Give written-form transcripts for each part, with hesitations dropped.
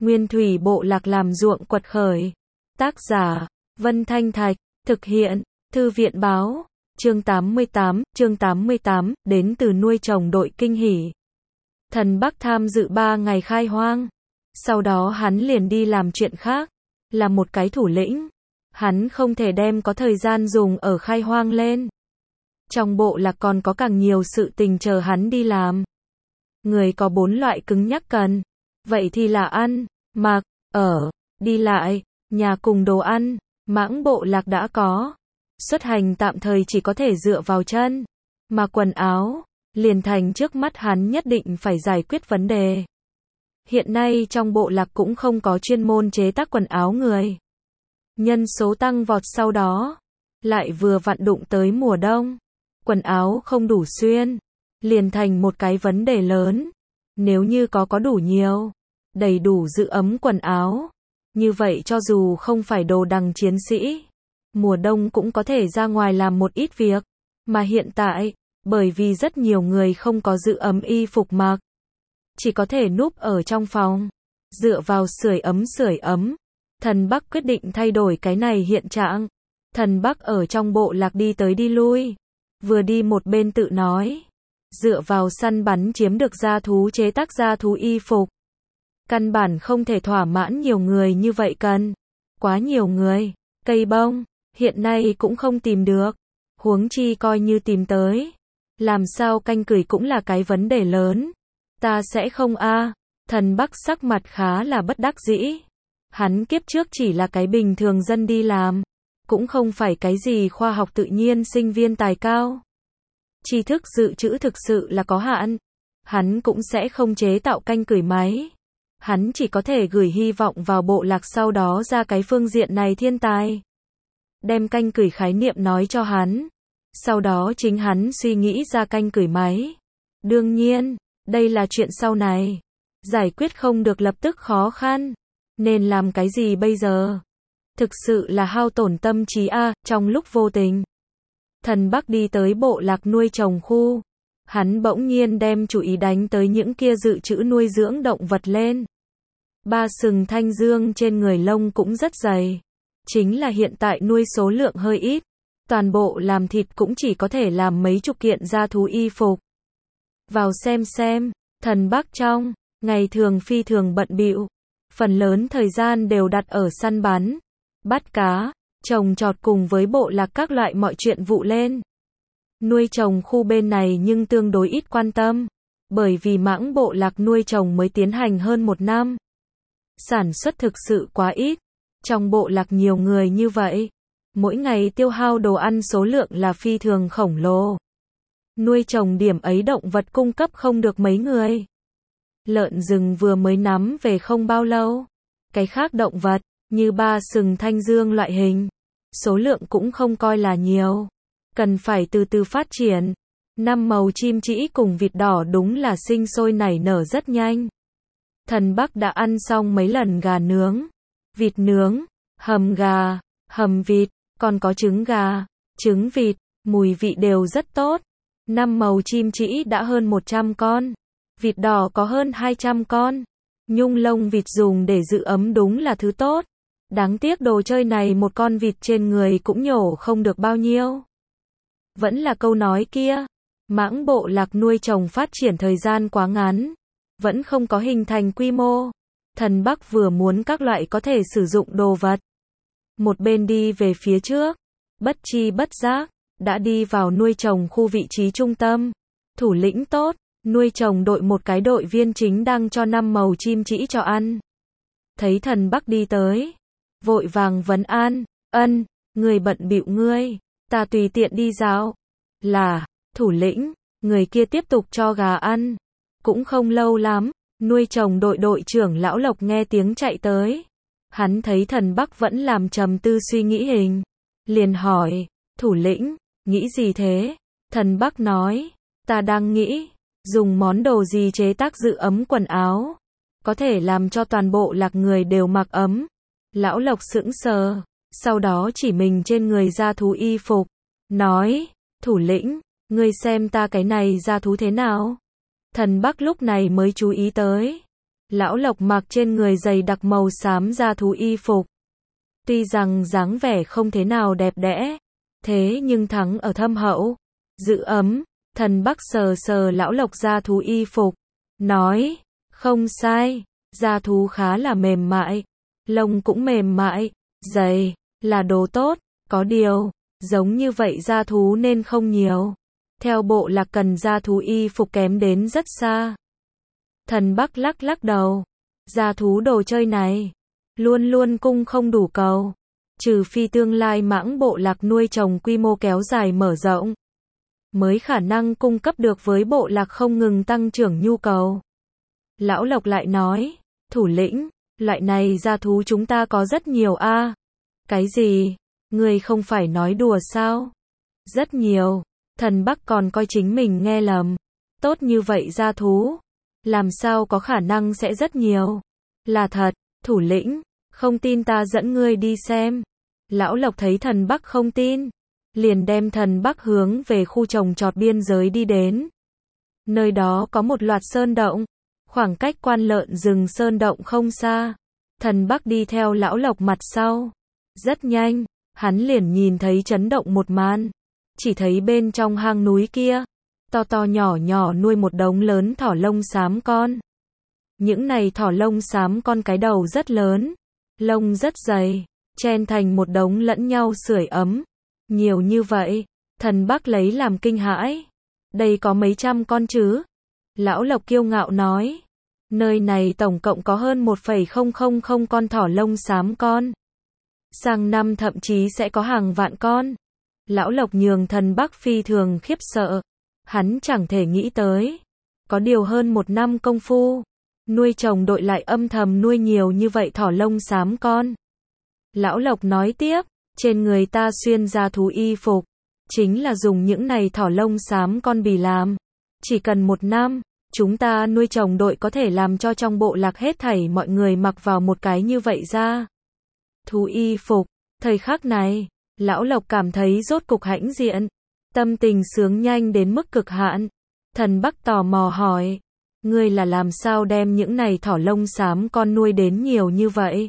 Nguyên thủy bộ lạc làm ruộng quật khởi. Tác giả, Vân Thanh Thạch, thực hiện, Thư viện báo, chương 88, đến từ nuôi trồng đội kinh hỉ. Thần Bắc tham dự 3 ngày khai hoang. Sau đó hắn liền đi làm chuyện khác, là một cái thủ lĩnh. Hắn không thể đem có thời gian dùng ở khai hoang lên. Trong bộ lạc còn có càng nhiều sự tình chờ hắn đi làm. Người có 4 loại cứng nhắc cần. Vậy thì là ăn, mặc, ở, đi lại, nhà cùng đồ ăn. Mãng bộ lạc đã có. Xuất hành tạm thời chỉ có thể dựa vào chân. Mà quần áo, liền thành trước mắt hắn nhất định phải giải quyết vấn đề. Hiện nay trong bộ lạc cũng không có chuyên môn chế tác quần áo người. Nhân số tăng vọt sau đó, lại vừa vặn đụng tới mùa đông. Quần áo không đủ xuyên, liền thành một cái vấn đề lớn. Nếu như có đủ nhiều, đầy đủ giữ ấm quần áo, như vậy cho dù không phải đồ đằng chiến sĩ, mùa đông cũng có thể ra ngoài làm một ít việc. Mà hiện tại, bởi vì rất nhiều người không có giữ ấm y phục mặc, chỉ có thể núp ở trong phòng, dựa vào sưởi ấm. Thần Bắc quyết định thay đổi cái này hiện trạng. Thần Bắc ở trong bộ lạc đi tới đi lui, vừa đi một bên tự nói, dựa vào săn bắn chiếm được gia thú chế tác gia thú y phục. Căn bản không thể thỏa mãn nhiều người như vậy cần. Quá nhiều người, cây bông, hiện nay cũng không tìm được. Huống chi coi như tìm tới, làm sao canh cửi cũng là cái vấn đề lớn. Ta sẽ không a. Thần Bắc sắc mặt khá là bất đắc dĩ. Hắn kiếp trước chỉ là cái bình thường dân đi làm, cũng không phải cái gì khoa học tự nhiên sinh viên tài cao. Tri thức dự trữ thực sự là có hạn. Hắn cũng sẽ không chế tạo canh cửi máy. Hắn chỉ có thể gửi hy vọng vào bộ lạc sau đó ra cái phương diện này thiên tài. Đem canh cửi khái niệm nói cho hắn. Sau đó chính hắn suy nghĩ ra canh cửi máy. Đương nhiên, đây là chuyện sau này. Giải quyết không được lập tức khó khăn. Nên làm cái gì bây giờ? Thực sự là hao tổn tâm trí a. Trong lúc vô tình, Thần Bắc đi tới bộ lạc nuôi trồng khu. Hắn bỗng nhiên đem chú ý đánh tới những kia dự trữ nuôi dưỡng động vật lên. 3 sừng thanh dương trên người lông cũng rất dày. Chính là hiện tại nuôi số lượng hơi ít. Toàn bộ làm thịt cũng chỉ có thể làm mấy chục kiện gia thú y phục. Vào xem, Thần Bắc trong ngày thường phi thường bận bịu. Phần lớn thời gian đều đặt ở săn bắn, bắt cá, trồng trọt cùng với bộ lạc các loại mọi chuyện vụ lên. Nuôi trồng khu bên này nhưng tương đối ít quan tâm, bởi vì mãng bộ lạc nuôi trồng mới tiến hành hơn 1 năm. Sản xuất thực sự quá ít. Trong bộ lạc nhiều người như vậy, mỗi ngày tiêu hao đồ ăn số lượng là phi thường khổng lồ. Nuôi trồng điểm ấy động vật cung cấp không được mấy người. Lợn rừng vừa mới nắm về không bao lâu. Cái khác động vật, như 3 sừng thanh dương loại hình, số lượng cũng không coi là nhiều. Cần phải từ từ phát triển. 5 màu chim trĩ cùng vịt đỏ đúng là sinh sôi nảy nở rất nhanh. Thần Bắc đã ăn xong mấy lần gà nướng, vịt nướng, hầm gà, hầm vịt, còn có trứng gà, trứng vịt, mùi vị đều rất tốt. 5 màu chim trĩ đã hơn 100 con. Vịt đỏ có hơn 200 con. Nhung lông vịt dùng để giữ ấm đúng là thứ tốt. Đáng tiếc đồ chơi này một con vịt trên người cũng nhổ không được bao nhiêu. Vẫn là câu nói kia. Mãng bộ lạc nuôi trồng phát triển thời gian quá ngắn. Vẫn không có hình thành quy mô. Thần Bắc vừa muốn các loại có thể sử dụng đồ vật. Một bên đi về phía trước. Bất chi bất giác, đã đi vào nuôi trồng khu vị trí trung tâm. Thủ lĩnh tốt. Nuôi trồng đội một cái đội viên chính đang cho 5 màu chim trĩ cho ăn. Thấy Thần Bắc đi tới, vội vàng vấn an, ân, người bận bịu ngươi, ta tùy tiện đi dạo. Là, thủ lĩnh, người kia tiếp tục cho gà ăn. Cũng không lâu lắm, nuôi trồng đội đội trưởng Lão Lộc nghe tiếng chạy tới. Hắn thấy Thần Bắc vẫn làm trầm tư suy nghĩ hình. Liền hỏi, thủ lĩnh, nghĩ gì thế? Thần Bắc nói, ta đang nghĩ, dùng món đồ gì chế tác giữ ấm quần áo, có thể làm cho toàn bộ lạc người đều mặc ấm. Lão Lộc sững sờ, sau đó chỉ mình trên người gia thú y phục, nói, thủ lĩnh, ngươi xem ta cái này gia thú thế nào? Thần Bắc lúc này mới chú ý tới, Lão Lộc mặc trên người dày đặc màu xám da thú y phục. Tuy rằng dáng vẻ không thế nào đẹp đẽ, thế nhưng thắng ở thâm hậu, giữ ấm. Thần Bắc sờ sờ Lão Lộc da thú y phục, nói, không sai, da thú khá là mềm mại, lông cũng mềm mại, dày, là đồ tốt, có điều, giống như vậy da thú nên không nhiều. Theo bộ lạc cần da thú y phục kém đến rất xa. Thần Bắc lắc lắc đầu, da thú đồ chơi này, luôn luôn cung không đủ cầu, trừ phi tương lai mãng bộ lạc nuôi trồng quy mô kéo dài mở rộng, mới khả năng cung cấp được với bộ lạc không ngừng tăng trưởng nhu cầu. Lão Lộc lại nói, thủ lĩnh, loại này da thú chúng ta có rất nhiều a. Cái gì? Ngươi không phải nói đùa sao? Rất nhiều. Thần Bắc còn coi chính mình nghe lầm. Tốt như vậy da thú, làm sao có khả năng sẽ rất nhiều? Là thật, thủ lĩnh, không tin ta dẫn ngươi đi xem. Lão Lộc thấy thần Bắc không tin, liền đem thần Bắc hướng về khu trồng trọt biên giới đi đến. Nơi đó có một loạt sơn động, khoảng cách quan lợn rừng sơn động không xa. Thần Bắc đi theo Lão Lộc mặt sau. Rất nhanh, hắn liền nhìn thấy chấn động một màn. Chỉ thấy bên trong hang núi kia, to to nhỏ nhỏ nuôi một đống lớn thỏ lông xám con. Những này thỏ lông xám con cái đầu rất lớn, lông rất dày, chen thành một đống lẫn nhau sưởi ấm. Nhiều như vậy, thần Bắc lấy làm kinh hãi. Đây có mấy trăm con chứ? Lão Lộc kiêu ngạo nói. Nơi này tổng cộng có hơn 1,000 con thỏ lông xám con. Sang năm thậm chí sẽ có hàng vạn con. Lão Lộc nhường thần Bắc phi thường khiếp sợ. Hắn chẳng thể nghĩ tới. Có điều hơn một năm công phu, nuôi trồng đội lại âm thầm nuôi nhiều như vậy thỏ lông xám con. Lão Lộc nói tiếp, trên người ta xuyên da thú y phục, chính là dùng những này thỏ lông xám con bì làm. Chỉ cần một năm, chúng ta nuôi trồng đội có thể làm cho trong bộ lạc hết thảy mọi người mặc vào một cái như vậy ra. Thú y phục, thời khắc này, Lão Lộc cảm thấy rốt cục hãnh diện, tâm tình sướng nhanh đến mức cực hạn. Thần Bắc tò mò hỏi, ngươi là làm sao đem những này thỏ lông xám con nuôi đến nhiều như vậy?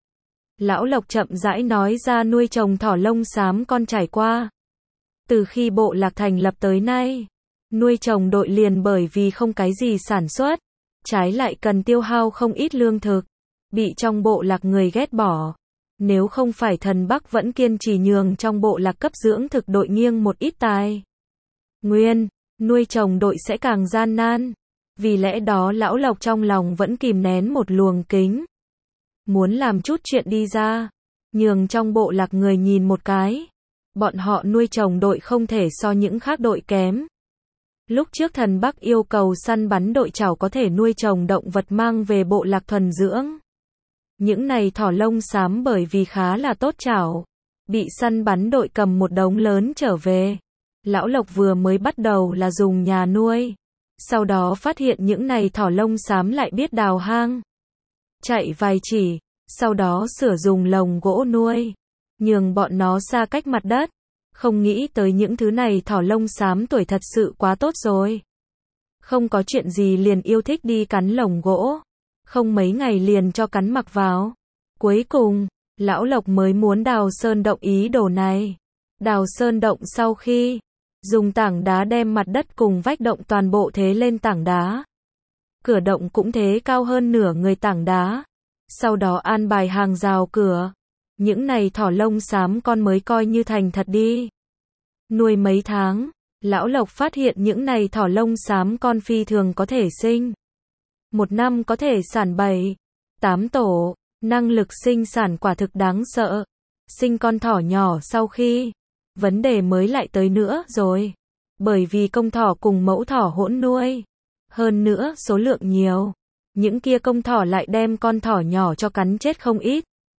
Lão Lộc chậm rãi nói ra nuôi trồng thỏ lông xám con trải qua. Từ khi bộ lạc thành lập tới nay, nuôi trồng đội liền bởi vì không cái gì sản xuất, trái lại cần tiêu hao không ít lương thực, bị trong bộ lạc người ghét bỏ. Nếu không phải thần Bắc vẫn kiên trì nhường trong bộ lạc cấp dưỡng thực đội nghiêng một ít tài nguyên, nuôi trồng đội sẽ càng gian nan. Vì lẽ đó Lão Lộc trong lòng vẫn kìm nén một luồng kính. Muốn làm chút chuyện đi ra, nhường trong bộ lạc người nhìn một cái. Bọn họ nuôi trồng đội không thể so những khác đội kém. Lúc trước thần Bắc yêu cầu săn bắn đội chảo có thể nuôi trồng động vật mang về bộ lạc thuần dưỡng. Những này thỏ lông xám bởi vì khá là tốt chảo, bị săn bắn đội cầm một đống lớn trở về. Lão Lộc vừa mới bắt đầu là dùng nhà nuôi, sau đó phát hiện những này thỏ lông xám lại biết đào hang, chạy vài chỉ, sau đó sửa dùng lồng gỗ nuôi, nhường bọn nó xa cách mặt đất. Không nghĩ tới những thứ này thỏ lông xám tuổi thật sự quá tốt rồi. Không có chuyện gì liền yêu thích đi cắn lồng gỗ. Không mấy ngày liền cho cắn mặc vào. Cuối cùng, Lão Lộc mới muốn đào sơn động ý đồ này. Đào sơn động sau khi dùng tảng đá đem mặt đất cùng vách động toàn bộ thế lên tảng đá. Cửa động cũng thế cao hơn nửa người tảng đá. Sau đó an bài hàng rào cửa. Những này thỏ lông xám con mới coi như thành thật đi. Nuôi mấy tháng, Lão Lộc phát hiện những này thỏ lông xám con phi thường có thể sinh. Một năm có thể sản 7, 8 tổ, năng lực sinh sản quả thực đáng sợ. Sinh con thỏ nhỏ sau khi, vấn đề mới lại tới nữa rồi. Bởi vì công thỏ cùng mẫu thỏ hỗn nuôi. Hơn nữa số lượng nhiều. Những kia công thỏ lại đem con thỏ nhỏ cho cắn chết không ít.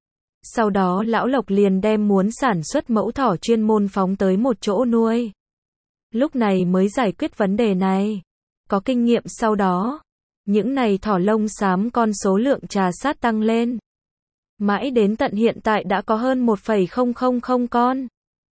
Sau đó Lão Lộc liền đem muốn sản xuất mẫu thỏ chuyên môn phóng tới một chỗ nuôi. Lúc này mới giải quyết vấn đề này. Có kinh nghiệm sau đó, những này thỏ lông xám con số lượng trà sát tăng lên. Mãi đến tận hiện tại đã có hơn 1,000 con.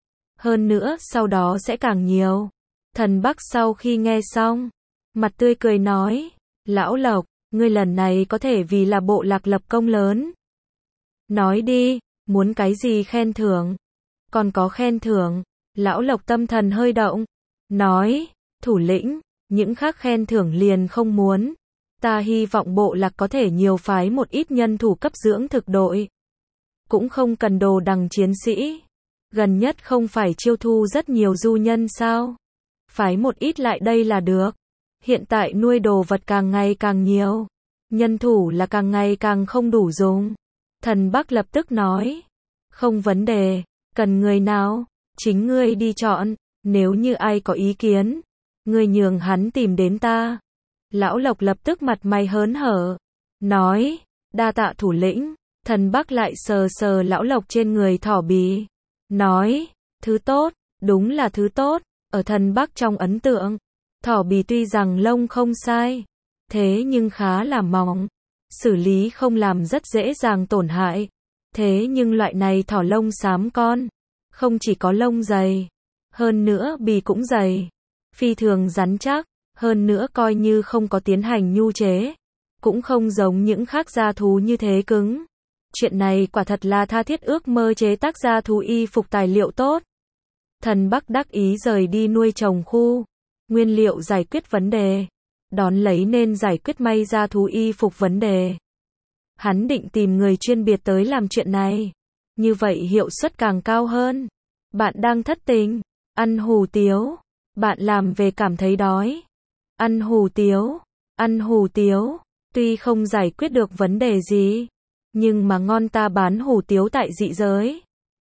Hơn nữa sau đó sẽ càng nhiều. Thần Bắc sau khi nghe xong, mặt tươi cười nói, Lão Lộc, ngươi lần này có thể vì là bộ lạc lập công lớn. Nói đi, muốn cái gì khen thưởng? Còn có khen thưởng. Lão Lộc tâm thần hơi động. Nói, thủ lĩnh, những khác khen thưởng liền không muốn. Ta hy vọng bộ lạc có thể nhiều phái một ít nhân thủ cấp dưỡng thực đội. Cũng không cần đồ đằng chiến sĩ. Gần nhất không phải chiêu thu rất nhiều du nhân sao? Phái một ít lại đây là được. Hiện tại nuôi đồ vật càng ngày càng nhiều. Nhân thủ là càng ngày càng không đủ dùng. Thần Bắc lập tức nói. Không vấn đề, cần người nào, chính ngươi đi chọn, nếu như ai có ý kiến, ngươi nhường hắn tìm đến ta. Lão Lộc lập tức mặt mày hớn hở, nói, đa tạ thủ lĩnh. Thần Bắc lại sờ sờ Lão Lộc trên người thỏ bì, nói, thứ tốt, đúng là thứ tốt. Ở Thần Bắc trong ấn tượng, thỏ bì tuy rằng lông không sai, thế nhưng khá là mỏng, xử lý không làm rất dễ dàng tổn hại. Thế nhưng loại này thỏ lông xám con, không chỉ có lông dày, hơn nữa bì cũng dày, phi thường rắn chắc, hơn nữa coi như không có tiến hành nhu chế, cũng không giống những khác gia thú như thế cứng. Chuyện này quả thật là tha thiết ước mơ chế tác gia thú y phục tài liệu tốt. Thần Bắc đắc ý rời đi nuôi trồng khu, nguyên liệu giải quyết vấn đề, đón lấy nên giải quyết may gia thú y phục vấn đề. Hắn định tìm người chuyên biệt tới làm chuyện này, như vậy hiệu suất càng cao hơn. Bạn đang thất tình, ăn hủ tiếu, bạn làm về cảm thấy đói, ăn hủ tiếu, tuy không giải quyết được vấn đề gì, nhưng mà ngon, ta bán hủ tiếu tại dị giới.